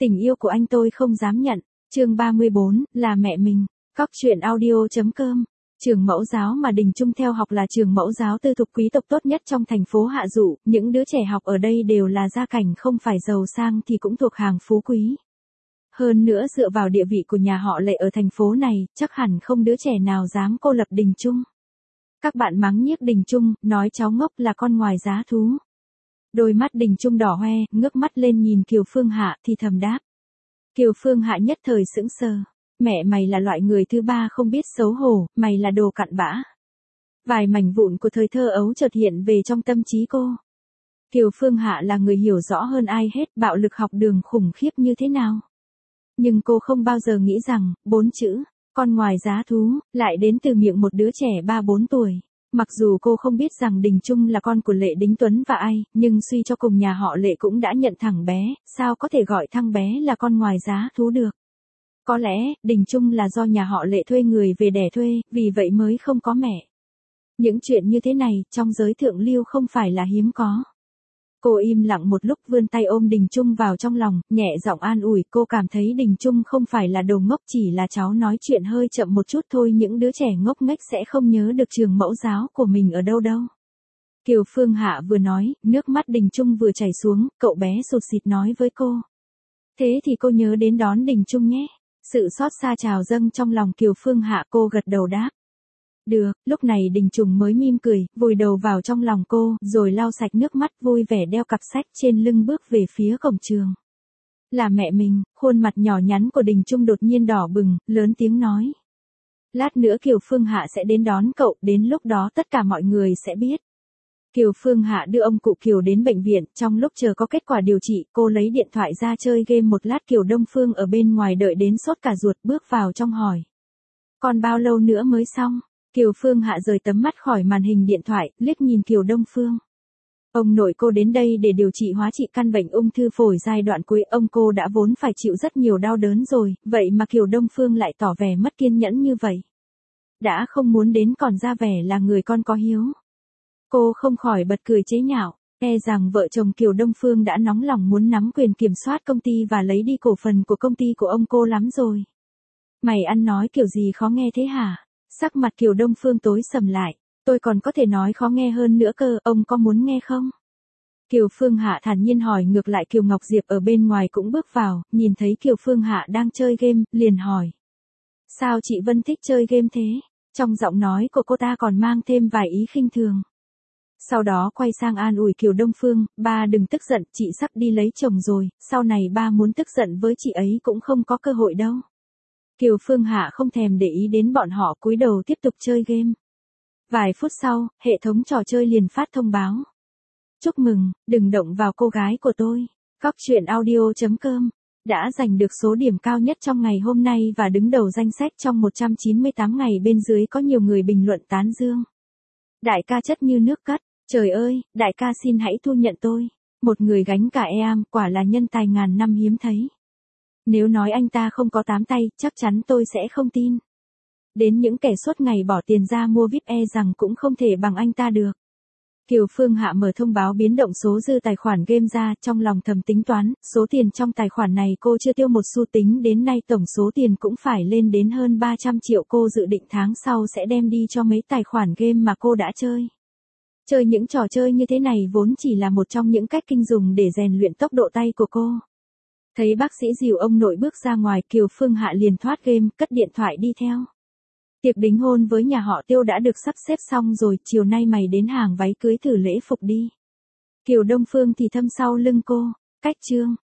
Tình yêu của anh tôi không dám nhận. Chương 34, là mẹ mình. Cóc truyện audio.com. Trường mẫu giáo mà Đình Trung theo học là trường mẫu giáo tư thục quý tộc tốt nhất trong thành phố Hạ Dụ, những đứa trẻ học ở đây đều là gia cảnh không phải giàu sang thì cũng thuộc hàng phú quý. Hơn nữa dựa vào địa vị của nhà họ Lệ ở thành phố này, chắc hẳn không đứa trẻ nào dám cô lập Đình Trung. Các bạn mắng nhiếc Đình Trung, nói cháu ngốc là con ngoài giá thú. Đôi mắt Đình Trung đỏ hoe, ngước mắt lên nhìn Kiều Phương Hạ thì thầm đáp. Kiều Phương Hạ nhất thời sững sờ. Mẹ mày là loại người thứ ba không biết xấu hổ, mày là đồ cặn bã. Vài mảnh vụn của thời thơ ấu chợt hiện về trong tâm trí cô. Kiều Phương Hạ là người hiểu rõ hơn ai hết bạo lực học đường khủng khiếp như thế nào. Nhưng cô không bao giờ nghĩ rằng, 4 chữ, con ngoài giá thú, lại đến từ miệng một đứa trẻ 3-4 tuổi. Mặc dù cô không biết rằng Đình Trung là con của Lệ Đính Tuấn và ai, nhưng suy cho cùng nhà họ Lệ cũng đã nhận thằng bé, sao có thể gọi thằng bé là con ngoài giá thú được. Có lẽ, Đình Trung là do nhà họ Lệ thuê người về đẻ thuê, vì vậy mới không có mẹ. Những chuyện như thế này, trong giới thượng lưu không phải là hiếm có. Cô im lặng một lúc vươn tay ôm Đình Trung vào trong lòng, nhẹ giọng an ủi, cô cảm thấy Đình Trung không phải là đồ ngốc, chỉ là cháu nói chuyện hơi chậm một chút thôi, những đứa trẻ ngốc nghếch sẽ không nhớ được trường mẫu giáo của mình ở đâu đâu. Kiều Phương Hạ vừa nói, nước mắt Đình Trung vừa chảy xuống, cậu bé sụt sịt nói với cô. Thế thì cô nhớ đến đón Đình Trung nhé. Sự xót xa trào dâng trong lòng Kiều Phương Hạ, cô gật đầu đáp. Được, lúc này Đình Trùng mới mỉm cười, vùi đầu vào trong lòng cô, rồi lau sạch nước mắt vui vẻ đeo cặp sách trên lưng bước về phía cổng trường. Là mẹ mình, khuôn mặt nhỏ nhắn của Đình Trung đột nhiên đỏ bừng, lớn tiếng nói. Lát nữa Kiều Phương Hạ sẽ đến đón cậu, đến lúc đó tất cả mọi người sẽ biết. Kiều Phương Hạ đưa ông cụ Kiều đến bệnh viện, trong lúc chờ có kết quả điều trị, cô lấy điện thoại ra chơi game một lát. Kiều Đông Phương ở bên ngoài đợi đến sốt cả ruột, bước vào trong hỏi. Còn bao lâu nữa mới xong? Kiều Phương Hạ rời tấm mắt khỏi màn hình điện thoại, liếc nhìn Kiều Đông Phương. Ông nội cô đến đây để điều trị hóa trị căn bệnh ung thư phổi giai đoạn cuối, ông cô đã vốn phải chịu rất nhiều đau đớn rồi, vậy mà Kiều Đông Phương lại tỏ vẻ mất kiên nhẫn như vậy. Đã không muốn đến còn ra vẻ là người con có hiếu. Cô không khỏi bật cười chế nhạo, e rằng vợ chồng Kiều Đông Phương đã nóng lòng muốn nắm quyền kiểm soát công ty và lấy đi cổ phần của công ty của ông cô lắm rồi. Mày ăn nói kiểu gì khó nghe thế hả? Sắc mặt Kiều Đông Phương tối sầm lại, tôi còn có thể nói khó nghe hơn nữa cơ, ông có muốn nghe không? Kiều Phương Hạ thản nhiên hỏi ngược lại. Kiều Ngọc Diệp ở bên ngoài cũng bước vào, nhìn thấy Kiều Phương Hạ đang chơi game, liền hỏi. Sao chị Vân thích chơi game thế? Trong giọng nói của cô ta còn mang thêm vài ý khinh thường. Sau đó quay sang an ủi Kiều Đông Phương, ba đừng tức giận, chị sắp đi lấy chồng rồi, sau này ba muốn tức giận với chị ấy cũng không có cơ hội đâu. Kiều Phương Hạ không thèm để ý đến bọn họ, cúi đầu tiếp tục chơi game. Vài phút sau, hệ thống trò chơi liền phát thông báo. Chúc mừng, đừng động vào cô gái của tôi. Cóc truyện audio.com đã giành được số điểm cao nhất trong ngày hôm nay và đứng đầu danh sách trong 198 ngày. Bên dưới có nhiều người bình luận tán dương. Đại ca chất như nước cất, trời ơi, đại ca xin hãy thu nhận tôi. Một người gánh cả EAM, quả là nhân tài ngàn năm hiếm thấy. Nếu nói anh ta không có 8 tay, chắc chắn tôi sẽ không tin. Đến những kẻ suốt ngày bỏ tiền ra mua VIP e rằng cũng không thể bằng anh ta được. Kiều Phương Hạ mở thông báo biến động số dư tài khoản game ra, trong lòng thầm tính toán, số tiền trong tài khoản này cô chưa tiêu một xu, tính đến nay tổng số tiền cũng phải lên đến hơn 300 triệu. Cô dự định tháng sau sẽ đem đi cho mấy tài khoản game mà cô đã chơi. Chơi những trò chơi như thế này vốn chỉ là một trong những cách kinh dùng để rèn luyện tốc độ tay của cô. Thấy bác sĩ dìu ông nội bước ra ngoài, Kiều Phương Hạ liền thoát game, cất điện thoại đi theo. Tiệc đính hôn với nhà họ Tiêu đã được sắp xếp xong rồi, chiều nay mày đến hàng váy cưới thử lễ phục đi. Kiều Đông Phương thì thâm sau lưng cô, cách chương.